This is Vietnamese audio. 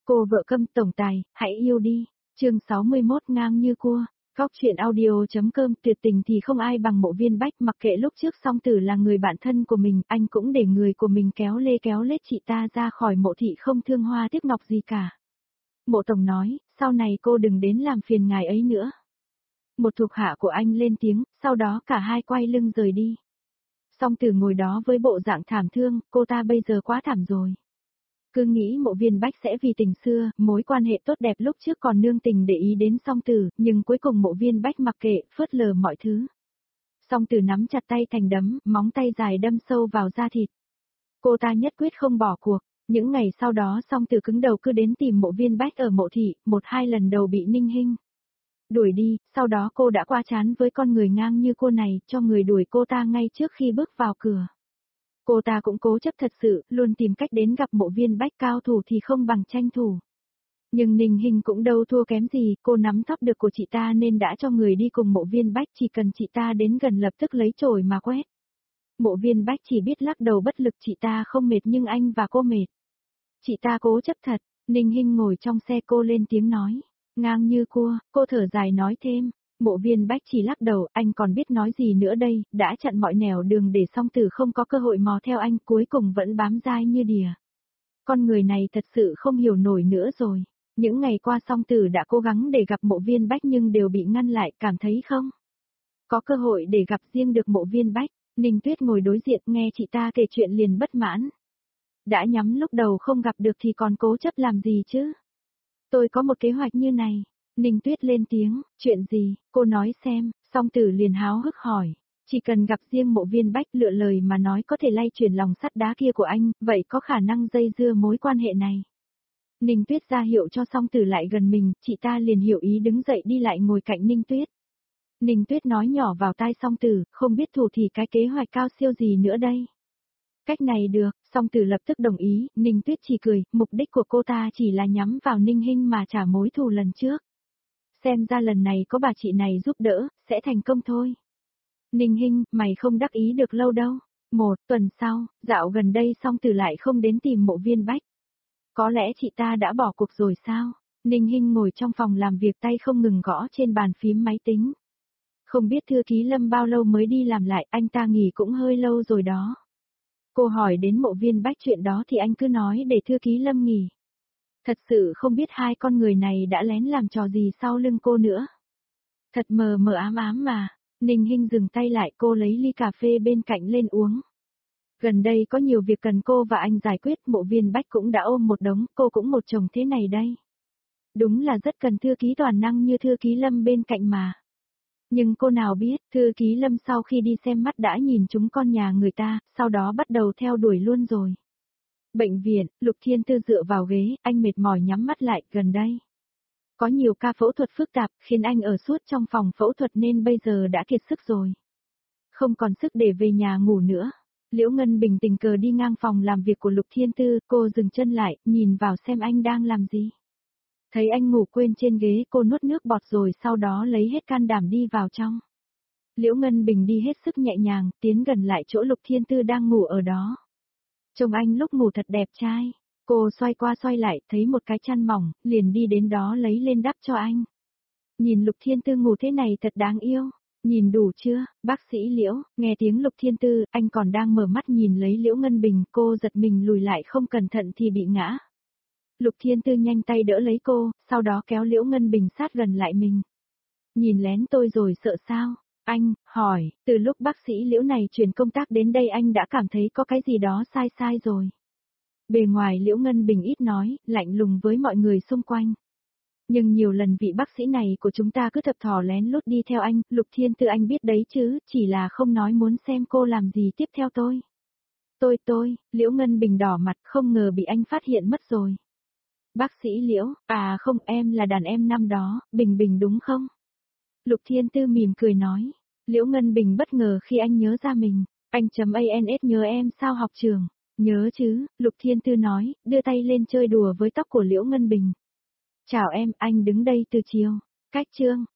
Cô vợ câm tổng tài, hãy yêu đi. Chương 61 ngang như cua. Cóc truyện audio.com. Tuyệt tình thì không ai bằng Mộ Viên Bách, mặc kệ lúc trước Song Tử là người bạn thân của mình, anh cũng để người của mình kéo lết chị ta ra khỏi Mộ thị không thương hoa tiếc ngọc gì cả. Mộ tổng nói, sau này cô đừng đến làm phiền ngài ấy nữa. Một thuộc hạ của anh lên tiếng, sau đó cả hai quay lưng rời đi. Song Tử ngồi đó với bộ dạng thảm thương, cô ta bây giờ quá thảm rồi. Cứ nghĩ Mộ Viên Bách sẽ vì tình xưa, mối quan hệ tốt đẹp lúc trước còn nương tình để ý đến Song Tử, nhưng cuối cùng Mộ Viên Bách mặc kệ, phớt lờ mọi thứ. Song Tử nắm chặt tay thành đấm, móng tay dài đâm sâu vào da thịt. Cô ta nhất quyết không bỏ cuộc. Những ngày sau đó Song Tử cứng đầu cứ đến tìm Mộ Viên Bách ở Mộ thị, một hai lần đầu bị Ninh Hinh đuổi đi, sau đó cô đã qua chán với con người ngang như cô này, cho người đuổi cô ta ngay trước khi bước vào cửa. Cô ta cũng cố chấp thật sự, luôn tìm cách đến gặp Mộ Viên Bách, cao thủ thì không bằng tranh thủ. Nhưng Ninh Hinh cũng đâu thua kém gì, cô nắm thóp được của chị ta nên đã cho người đi cùng Mộ Viên Bách, chỉ cần chị ta đến gần lập tức lấy chổi mà quét. Mộ Viên Bách chỉ biết lắc đầu bất lực, chị ta không mệt nhưng anh và cô mệt. Chị ta cố chấp thật. Ninh Hinh ngồi trong xe, cô lên tiếng nói. Ngang như cua, cô thở dài nói thêm. Mộ Viên Bách chỉ lắc đầu, anh còn biết nói gì nữa đây, đã chặn mọi nẻo đường để Song Tử không có cơ hội mò theo anh, cuối cùng vẫn bám dai như đìa. Con người này thật sự không hiểu nổi nữa rồi. Những ngày qua Song Tử đã cố gắng để gặp Mộ Viên Bách nhưng đều bị ngăn lại, cảm thấy không có cơ hội để gặp riêng được Mộ Viên Bách. Ninh Tuyết ngồi đối diện nghe chị ta kể chuyện liền bất mãn. Đã nhắm lúc đầu không gặp được thì còn cố chấp làm gì chứ? Tôi có một kế hoạch như này. Ninh Tuyết lên tiếng, chuyện gì, cô nói xem. Song Tử liền háo hức hỏi. Chỉ cần gặp riêng Mộ Viên Bách, lựa lời mà nói có thể lay chuyển lòng sắt đá kia của anh, vậy có khả năng dây dưa mối quan hệ này. Ninh Tuyết ra hiệu cho Song Tử lại gần mình, chị ta liền hiểu ý đứng dậy đi lại ngồi cạnh Ninh Tuyết. Ninh Tuyết nói nhỏ vào tai Song Tử, không biết thủ thì cái kế hoạch cao siêu gì nữa đây. Cách này được, Song Tử lập tức đồng ý, Ninh Tuyết chỉ cười, mục đích của cô ta chỉ là nhắm vào Ninh Hinh mà trả mối thù lần trước. Xem ra lần này có bà chị này giúp đỡ, sẽ thành công thôi. Ninh Hinh, mày không đắc ý được lâu đâu. Một tuần sau, dạo gần đây Song Tử lại không đến tìm Mộ Viên Bách. Có lẽ chị ta đã bỏ cuộc rồi sao? Ninh Hinh ngồi trong phòng làm việc, tay không ngừng gõ trên bàn phím máy tính. Không biết thư ký Lâm bao lâu mới đi làm lại, anh ta nghỉ cũng hơi lâu rồi đó. Cô hỏi đến Mộ Viên Bách chuyện đó thì anh cứ nói để thư ký Lâm nghỉ. Thật sự không biết hai con người này đã lén làm trò gì sau lưng cô nữa. Thật mờ mờ ám ám mà. Ninh Hinh dừng tay lại, cô lấy ly cà phê bên cạnh lên uống. Gần đây có nhiều việc cần cô và anh giải quyết, Mộ Viên Bách cũng đã ôm một đống, cô cũng một chồng thế này đây. Đúng là rất cần thư ký toàn năng như thư ký Lâm bên cạnh mà. Nhưng cô nào biết, thư ký Lâm sau khi đi xem mắt đã nhìn trúng con nhà người ta, sau đó bắt đầu theo đuổi luôn rồi. Bệnh viện, Lục Thiên Tư dựa vào ghế, anh mệt mỏi nhắm mắt lại, gần đây. Có nhiều ca phẫu thuật phức tạp, khiến anh ở suốt trong phòng phẫu thuật nên bây giờ đã kiệt sức rồi. Không còn sức để về nhà ngủ nữa. Liễu Ngân Bình tình cờ đi ngang phòng làm việc của Lục Thiên Tư, cô dừng chân lại, nhìn vào xem anh đang làm gì. Thấy anh ngủ quên trên ghế, cô nuốt nước bọt rồi sau đó lấy hết can đảm đi vào trong. Liễu Ngân Bình đi hết sức nhẹ nhàng, tiến gần lại chỗ Lục Thiên Tư đang ngủ ở đó. Trông anh lúc ngủ thật đẹp trai. Cô xoay qua xoay lại, thấy một cái chăn mỏng, liền đi đến đó lấy lên đắp cho anh. Nhìn Lục Thiên Tư ngủ thế này thật đáng yêu. Nhìn đủ chưa, bác sĩ Liễu, nghe tiếng Lục Thiên Tư, anh còn đang mở mắt nhìn lấy Liễu Ngân Bình, cô giật mình lùi lại, không cẩn thận thì bị ngã. Lục Thiên Tư nhanh tay đỡ lấy cô, sau đó kéo Liễu Ngân Bình sát gần lại mình. Nhìn lén tôi rồi sợ sao? Anh, hỏi, từ lúc bác sĩ Liễu này chuyển công tác đến đây anh đã cảm thấy có cái gì đó sai sai rồi. Bề ngoài Liễu Ngân Bình ít nói, lạnh lùng với mọi người xung quanh. Nhưng nhiều lần vị bác sĩ này của chúng ta cứ thập thò lén lút đi theo anh, Lục Thiên Tư anh biết đấy chứ, chỉ là không nói muốn xem cô làm gì tiếp theo tôi. Liễu Ngân Bình đỏ mặt, không ngờ bị anh phát hiện mất rồi. Bác sĩ Liễu, à không, em là đàn em năm đó, Bình Bình đúng không? Lục Thiên Tư mỉm cười nói. Liễu Ngân Bình bất ngờ khi anh nhớ ra mình. Anh .ans nhớ em sao học trường? Nhớ chứ, Lục Thiên Tư nói, đưa tay lên chơi đùa với tóc của Liễu Ngân Bình. Chào em, anh đứng đây từ chiều. Cách chương,